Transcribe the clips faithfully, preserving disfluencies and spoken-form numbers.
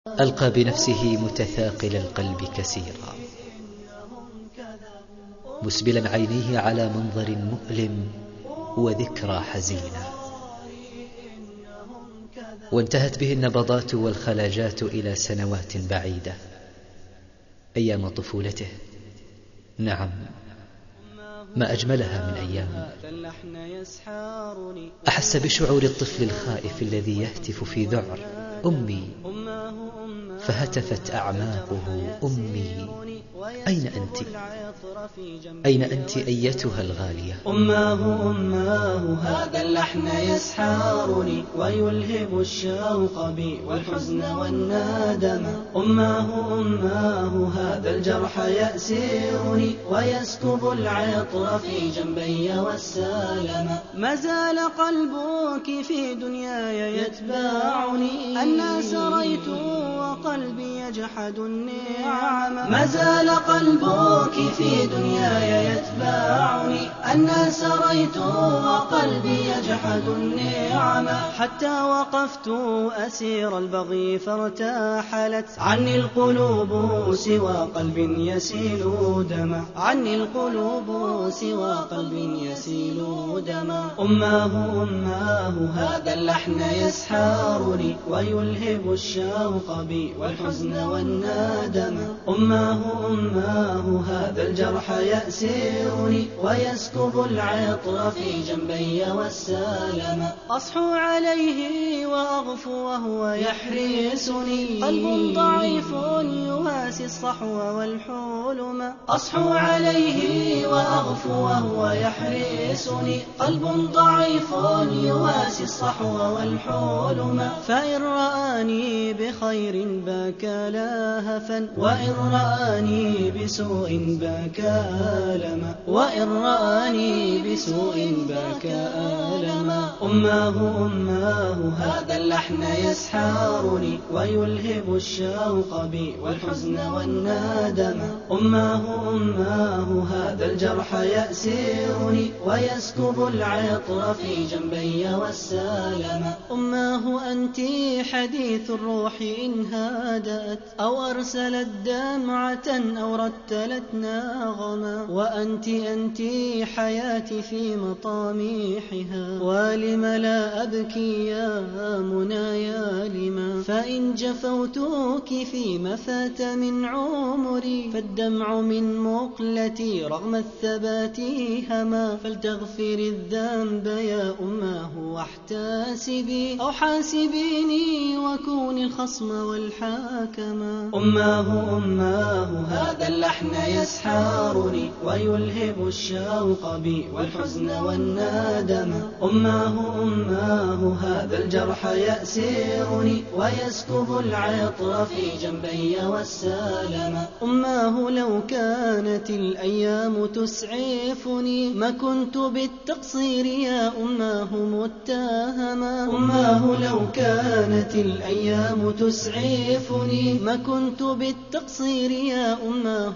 ألقى بنفسه متثاقل القلب كسيرا، مسبلا عينيه على منظر مؤلم وذكرى حزينة، وانتهت به النبضات والخلاجات إلى سنوات بعيدة، أيام طفولته. نعم، ما أجملها من أيام. أحس بشعور الطفل الخائف الذي يهتف في ذعر: أمي، فهتفت أعماقه: أمي، أين أنت؟ أين أنت أيتها الغالية؟ أماه أماه هذا اللحن يسحارني ويلهب الشوق بي والحزن والندم. أماه أماه هذا الجرح يأسرني ويسكب العطر في جنبي والسلام. ما زال قلبك في دنياي يتبعني، الناس رأيت وقلبي يجحد النعم. ما زال قلبك في دنياي يتبعني، الناس رأيت وقلبي يجحد النعم. حتى وقفت أسير البغي فارتحلت عني القلوب سوى قلب يسيل دما. عني القلوب سوى قلب يسيل دما. أماه أماه هذا اللحن يسحارني ويلهب الشوق بي والحزن والندم. أماه أماه هذا الجرح يأسرني ويسكب العطر في جنبي والسلام. أصحو عليه وأغفو وهو يحرسني، قلب ضعيف يواسي الصحو والحلم. أصحو عليه وأغفو وهو يحرسني، قلب ضعيف يواسي الصحو والحلم. فإن رآني بخير بكى لهفا، وإن رآني بسوء بكى ألما، وإن رآني بسوء بكى ألما. أماه أماه هذا اللحن يسحارني ويلهب الشوق بي والحزن والندم. أماه أماه هذا الجرح يأسرني ويسكب العطر في جنبي والسلام. أماه أنت حديث الروح إن هادأت أو أرسلت دمعة أو رتلت ناغما. وأنت أنت حياتي في مطاميحها، ولم لا أبكي يا منايا لما. فإن جفوتك فيما فات من عمري، فالدمع من مقلتي رغم الثبات هما. فلتغفر الذنب يا أماه واحتسبي، أو حاسبيني وكوني الخصم والحاكما. أماه أماه هذا اللحن يسحارني ويلهب الشوق بي والحزن والندم. أماه أماه هذا الجرح يأسرني ويسكب العطر في جنبي والسلام. أماه لو كانت الأيام تسعفني، ما كنت بالتقصير يا أماه متهما. أماه لو كانت الأيام تسعفني، ما كنت بالتقصير يا أماه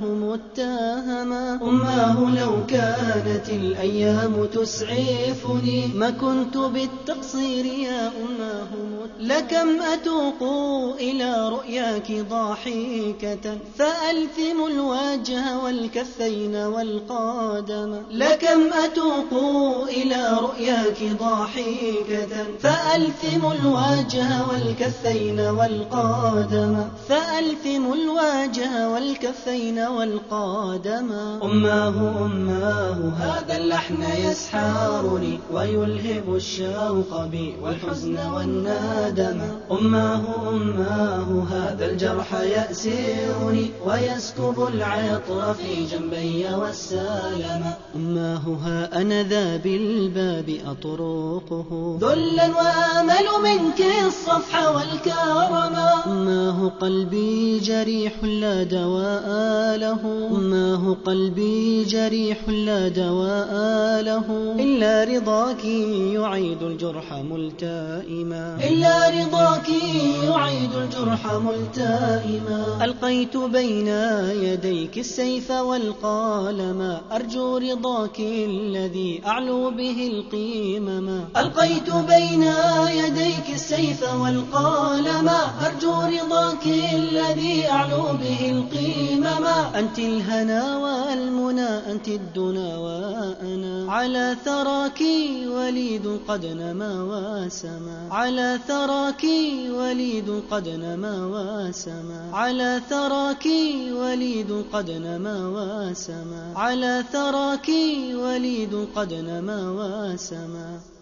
متهما. أماه لو كانت الأيام تسعفني، ما كنت بالتقصير يا أماه متهما. لكم أتوق إلى رؤياك ضاحكة، فألثم الوجه والكفين والقدم. لكم أتوق إلى رؤياك ضاحكة، فألثم الوجه والكفين والقدم. فألثم الوجه والكفين والقدم. أماه أماه هذا اللحن يسحارني ويلهب الشوق بي والحزن والندم. أماه أماه هذا الجرح يأسرني ويسكب العطر في جنبي والسلام. أماه ها أنا ذا بالباب أطرقه، ذلا وآمل منك الصفح والكرم. أماه قلبي جريح لا دواء له، أماه قلبي جريح لا دواء له. إلا رضاك يعيد الجرح ملتئما، إلا رضاك يعيد الجرح ملتئما. ألقيت بين يديك السيف والقلم، أرجو رضاك الذي أعلو به القمم. ألقيت بين يديك السيف والقلم، أرجو رضاك الذي أعلو به القمما. أنت الهنا والمنى، أنت الدنا وأنا، على ثراك وليد قد نما وسما، على ثراك وليد قد نما وسما، على ثراك وليد قد نما وسما، على ثراك وليد قد نما وسما.